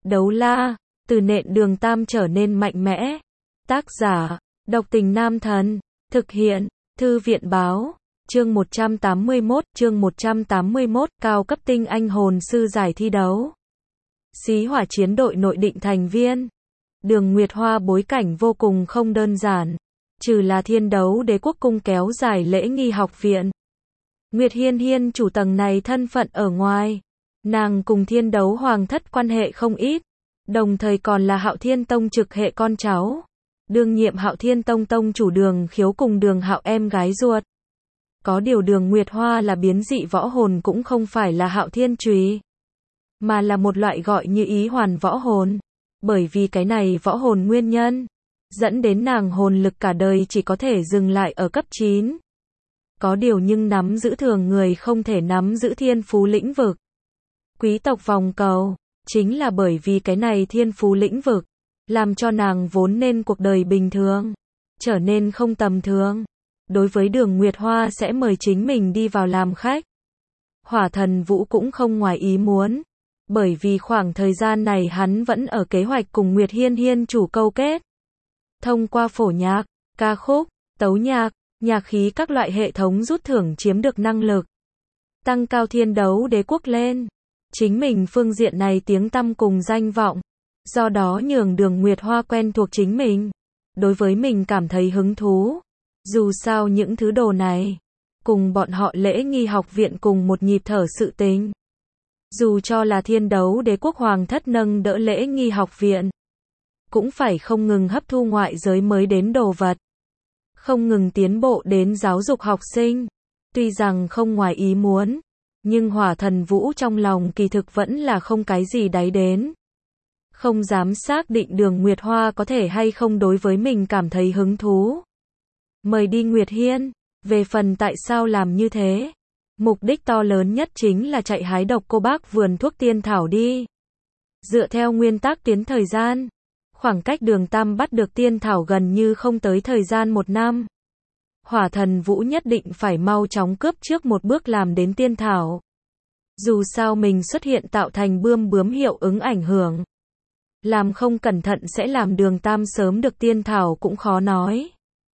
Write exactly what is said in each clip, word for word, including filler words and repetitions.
Đấu la, từ nện đường tam trở nên mạnh mẽ. Tác giả, Độc Tình Nam Thần. Thực hiện, Thư viện báo. Chương một trăm tám mươi mốt, chương một trăm tám mươi mốt, cao cấp tinh anh hồn sư giải thi đấu. Xí hỏa chiến đội nội định thành viên. Đường Nguyệt Hoa bối cảnh vô cùng không đơn giản. Trừ là Thiên Đấu Đế Quốc cung kéo dài lễ nghi học viện. Nguyệt Hiên Hiên chủ tầng này thân phận ở ngoài. Nàng cùng Thiên Đấu Hoàng thất quan hệ không ít. Đồng thời còn là Hạo Thiên Tông trực hệ con cháu. Đương nhiệm Hạo Thiên Tông tông chủ Đường Khiếu cùng Đường Hạo em gái ruột. Có điều Đường Nguyệt Hoa là biến dị võ hồn cũng không phải là Hạo Thiên Chùy, mà là một loại gọi như ý hoàn võ hồn. Bởi vì cái này võ hồn nguyên nhân, dẫn đến nàng hồn lực cả đời chỉ có thể dừng lại ở cấp chín. Có điều nhưng nắm giữ thường người không thể nắm giữ thiên phú lĩnh vực. Quý tộc vòng cầu, chính là bởi vì cái này thiên phú lĩnh vực, làm cho nàng vốn nên cuộc đời bình thường, trở nên không tầm thường. Đối với Đường Nguyệt Hoa sẽ mời chính mình đi vào làm khách. Hỏa Thần Vũ cũng không ngoài ý muốn, bởi vì khoảng thời gian này hắn vẫn ở kế hoạch cùng Nguyệt Hiên Hiên chủ câu kết. Thông qua phổ nhạc, ca khúc, tấu nhạc, nhạc khí các loại hệ thống rút thưởng chiếm được năng lực, tăng cao Thiên Đấu Đế Quốc lên. Chính mình phương diện này tiếng tăm cùng danh vọng, do đó nhường Đường Nguyệt Hoa quen thuộc chính mình, đối với mình cảm thấy hứng thú. Dù sao những thứ đồ này, cùng bọn họ lễ nghi học viện cùng một nhịp thở sự tình. Dù cho là Thiên Đấu Đế Quốc Hoàng thất nâng đỡ lễ nghi học viện, cũng phải không ngừng hấp thu ngoại giới mới đến đồ vật, không ngừng tiến bộ đến giáo dục học sinh. Tuy rằng không ngoài ý muốn, nhưng Hỏa Thần Vũ trong lòng kỳ thực vẫn là không cái gì đáy đến. Không dám xác định Đường Nguyệt Hoa có thể hay không đối với mình cảm thấy hứng thú. Mời đi Nguyệt Hiên, về phần tại sao làm như thế, mục đích to lớn nhất chính là chạy hái độc cô bác vườn thuốc tiên thảo đi. Dựa theo nguyên tắc tiến thời gian, khoảng cách Đường Tam bắt được tiên thảo gần như không tới thời gian một năm. Hỏa Thần Vũ nhất định phải mau chóng cướp trước một bước làm đến tiên thảo. Dù sao mình xuất hiện tạo thành bươm bướm hiệu ứng ảnh hưởng, làm không cẩn thận sẽ làm Đường Tam sớm được tiên thảo cũng khó nói.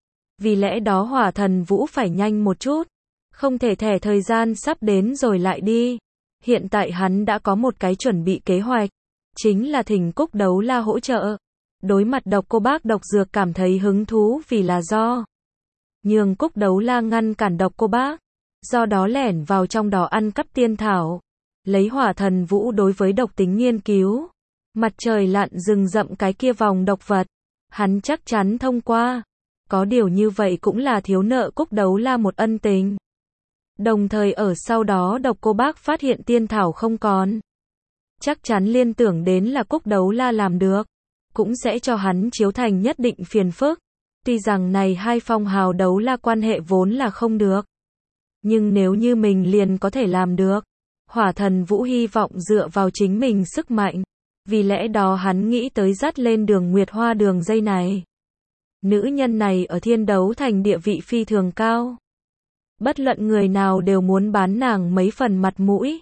Vì lẽ đó Hỏa Thần Vũ phải nhanh một chút, không thể thẻ thời gian sắp đến rồi lại đi. Hiện tại hắn đã có một cái chuẩn bị kế hoạch, chính là thỉnh Cúc Đấu La hỗ trợ. Đối mặt độc cô bác độc dược cảm thấy hứng thú vì là do nhường Cúc Đấu La ngăn cản độc cô bác, do đó lẻn vào trong đó ăn cắp tiên thảo. Lấy Hỏa Thần Vũ đối với độc tính nghiên cứu, mặt trời lặn rừng rậm cái kia vòng độc vật, hắn chắc chắn thông qua. Có điều như vậy cũng là thiếu nợ Cúc Đấu La một ân tình. Đồng thời ở sau đó độc cô bác phát hiện tiên thảo không còn, chắc chắn liên tưởng đến là Cúc Đấu La làm được, cũng sẽ cho hắn chiếu thành nhất định phiền phức. Tuy rằng này hai phong hào đấu la quan hệ vốn là không được, nhưng nếu như mình liền có thể làm được, Hỏa Thần Vũ hy vọng dựa vào chính mình sức mạnh. Vì lẽ đó hắn nghĩ tới dắt lên Đường Nguyệt Hoa đường dây này. Nữ nhân này ở Thiên Đấu Thành địa vị phi thường cao. Bất luận người nào đều muốn bán nàng mấy phần mặt mũi.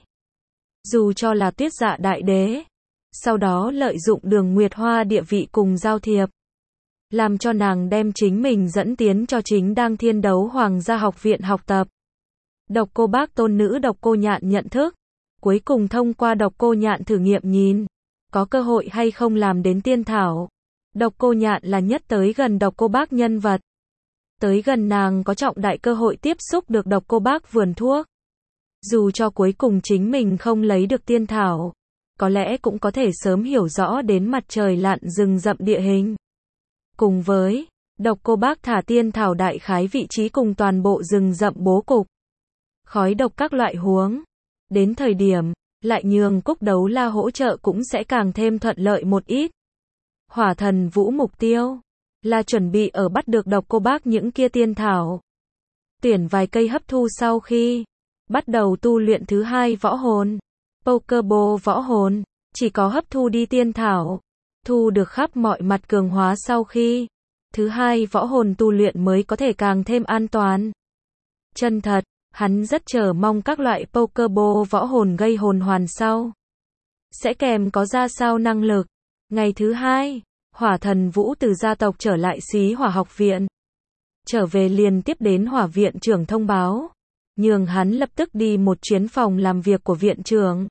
Dù cho là Tuyết Dạ Đại Đế, sau đó lợi dụng Đường Nguyệt Hoa địa vị cùng giao thiệp, làm cho nàng đem chính mình dẫn tiến cho chính đang Thiên Đấu Hoàng gia học viện học tập. Độc cô bác tôn nữ Độc Cô Nhạn nhận thức, cuối cùng thông qua Độc Cô Nhạn thử nghiệm nhìn, có cơ hội hay không làm đến tiên thảo. Độc Cô Nhạn là nhất tới gần độc cô bác nhân vật. Tới gần nàng có trọng đại cơ hội tiếp xúc được độc cô bác vườn thuốc. Dù cho cuối cùng chính mình không lấy được tiên thảo, có lẽ cũng có thể sớm hiểu rõ đến mặt trời lặn rừng rậm địa hình. Cùng với, độc cô bác thả tiên thảo đại khái vị trí cùng toàn bộ rừng rậm bố cục. Khói độc các loại huống. Đến thời điểm, lại nhường Cúc Đấu La hỗ trợ cũng sẽ càng thêm thuận lợi một ít. Hỏa Thần Vũ mục tiêu là chuẩn bị ở bắt được độc cô bác những kia tiên thảo. Tuyển vài cây hấp thu sau khi bắt đầu tu luyện thứ hai võ hồn, Pokéball võ hồn, chỉ có hấp thu đi tiên thảo, thu được khắp mọi mặt cường hóa sau khi thứ hai võ hồn tu luyện mới có thể càng thêm an toàn. Chân thật, hắn rất chờ mong các loại Pokéball võ hồn gây hồn hoàn sau. sẽ kèm có ra sao năng lực. Ngày thứ hai, Hỏa Thần Vũ từ gia tộc trở lại Xí Hỏa học viện. Trở về liền tiếp đến Hỏa viện trưởng thông báo, nhường hắn lập tức đi một chuyến phòng làm việc của viện trưởng.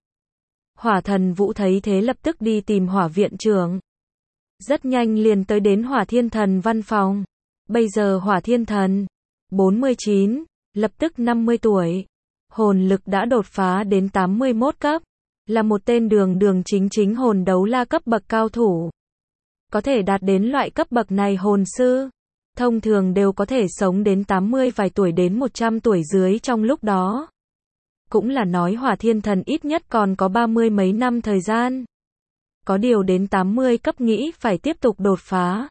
Hỏa Thần Vũ thấy thế lập tức đi tìm Hỏa viện trưởng. Rất nhanh liền tới đến Hỏa Thiên Thần văn phòng. Bây giờ Hỏa Thiên Thần, bốn mươi chín, lập tức năm mươi tuổi. Hồn lực đã đột phá đến tám mươi mốt cấp. Là một tên đường đường chính chính hồn đấu la cấp bậc cao thủ. Có thể đạt đến loại cấp bậc này hồn sư. Thông thường đều có thể sống đến tám mươi vài tuổi đến một trăm tuổi dưới trong lúc đó. Cũng là nói Hỏa Thiên Thần ít nhất còn có ba mươi mấy năm thời gian. Có điều đến tám mươi cấp nghĩ phải tiếp tục đột phá.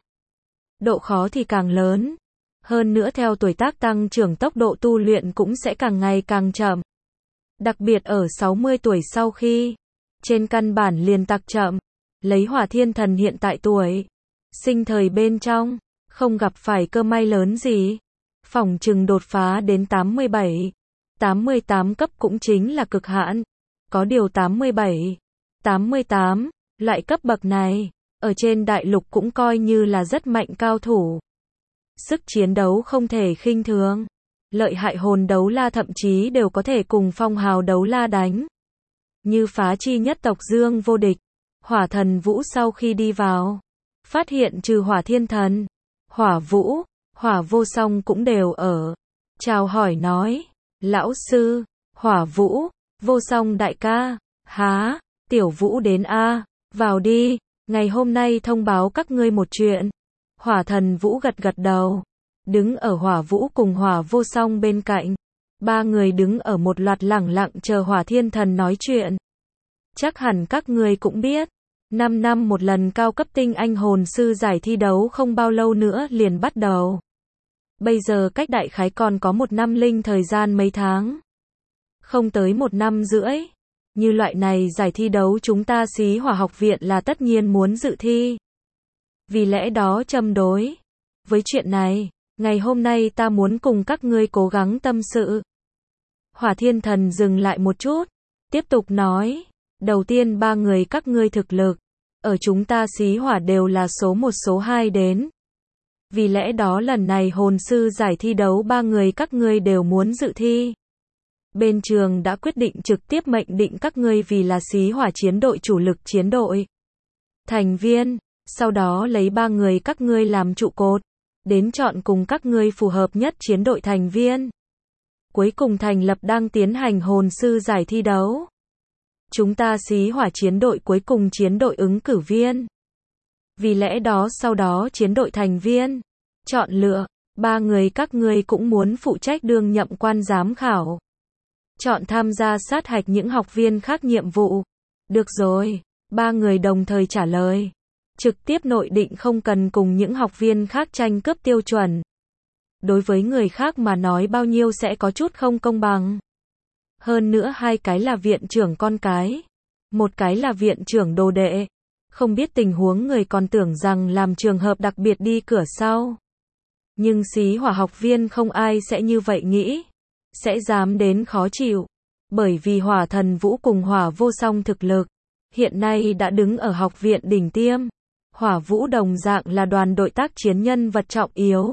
Độ khó thì càng lớn. Hơn nữa theo tuổi tác tăng trưởng tốc độ tu luyện cũng sẽ càng ngày càng chậm. Đặc biệt ở sáu mươi tuổi sau khi, trên căn bản liền tặc chậm. Lấy Hỏa Thiên Thần hiện tại tuổi, sinh thời bên trong, không gặp phải cơ may lớn gì. Phỏng chừng đột phá đến tám mươi bảy, tám mươi tám cấp cũng chính là cực hạn. Có điều tám mươi bảy, tám mươi tám, loại cấp bậc này, ở trên đại lục cũng coi như là rất mạnh cao thủ. Sức chiến đấu không thể khinh thường. Lợi hại hồn đấu la thậm chí đều có thể cùng phong hào đấu la đánh. Như phá chi nhất tộc Dương vô địch. Hỏa Thần Vũ sau khi đi vào, phát hiện trừ Hỏa Thiên Thần, Hỏa Vũ, Hỏa Vô Song cũng đều ở. Chào hỏi nói, lão sư, Hỏa Vũ, Vô Song đại ca, há, Tiểu Vũ đến a, vào đi, ngày hôm nay thông báo các ngươi một chuyện. Hỏa Thần Vũ gật gật đầu, đứng ở Hỏa Vũ cùng Hỏa Vô Song bên cạnh. Ba người đứng ở một loạt lẳng lặng chờ Hỏa Thiên Thần nói chuyện. Chắc hẳn các ngươi cũng biết, năm năm một lần cao cấp tinh anh hồn sư giải thi đấu không bao lâu nữa liền bắt đầu. Bây giờ cách đại khái còn có một năm linh thời gian mấy tháng. Không tới một năm rưỡi. Như loại này giải thi đấu chúng ta Xí Hỏa học viện là tất nhiên muốn dự thi. Vì lẽ đó châm đối với chuyện này, ngày hôm nay ta muốn cùng các ngươi cố gắng tâm sự. Hỏa Thiên Thần dừng lại một chút, tiếp tục nói, đầu tiên ba người các ngươi thực lực, ở chúng ta Xí Hỏa đều là số một số hai đến. Vì lẽ đó lần này hồn sư giải thi đấu ba người các ngươi đều muốn dự thi. Bên trường đã quyết định trực tiếp mệnh định các ngươi vì là Xí Hỏa chiến đội chủ lực chiến đội. Thành viên, sau đó lấy ba người các ngươi làm trụ cột, đến chọn cùng các ngươi phù hợp nhất chiến đội thành viên. Cuối cùng thành lập đang tiến hành hồn sư giải thi đấu. Chúng ta Xí Hỏa chiến đội cuối cùng chiến đội ứng cử viên. Vì lẽ đó sau đó chiến đội thành viên, chọn lựa, ba người các ngươi cũng muốn phụ trách đương nhậm quan giám khảo. Chọn tham gia sát hạch những học viên khác nhiệm vụ. Được rồi, ba người đồng thời trả lời. Trực tiếp nội định không cần cùng những học viên khác tranh cướp tiêu chuẩn. Đối với người khác mà nói bao nhiêu sẽ có chút không công bằng. Hơn nữa hai cái là viện trưởng con cái, một cái là viện trưởng đồ đệ. Không biết tình huống người còn tưởng rằng làm trường hợp đặc biệt đi cửa sau. Nhưng Xí Hỏa học viên không ai sẽ như vậy nghĩ. Sẽ dám đến khó chịu. Bởi vì Hỏa Thần Vũ cùng Hỏa Vô Song thực lực hiện nay đã đứng ở học viện đỉnh tiêm. Hỏa Vũ đồng dạng là đoàn đội tác chiến nhân vật trọng yếu.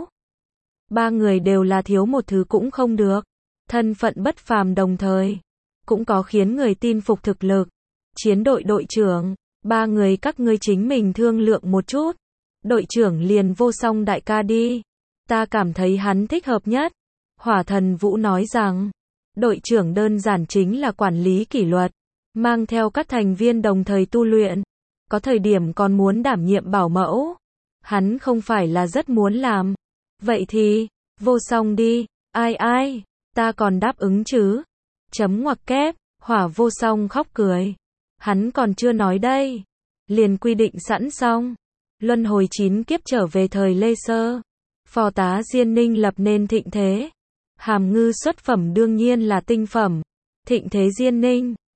Ba người đều là thiếu một thứ cũng không được. Thân phận bất phàm đồng thời. Cũng có khiến người tin phục thực lực. Chiến đội đội trưởng. Ba người các ngươi chính mình thương lượng một chút. Đội trưởng liền Vô Song đại ca đi. Ta cảm thấy hắn thích hợp nhất. Hỏa Thần Vũ nói rằng. Đội trưởng đơn giản chính là quản lý kỷ luật. Mang theo các thành viên đồng thời tu luyện. Có thời điểm còn muốn đảm nhiệm bảo mẫu. Hắn không phải là rất muốn làm. Vậy thì, Vô Song đi. Ai ai, ta còn đáp ứng chứ. Chấm ngoặc kép, Hỏa Vô Song khóc cười. Hắn còn chưa nói đây. Liền quy định sẵn xong. Luân hồi chín kiếp trở về thời Lê Sơ. Phò tá Diên Ninh lập nên thịnh thế. Hàm ngư xuất phẩm đương nhiên là tinh phẩm. Thịnh thế Diên Ninh.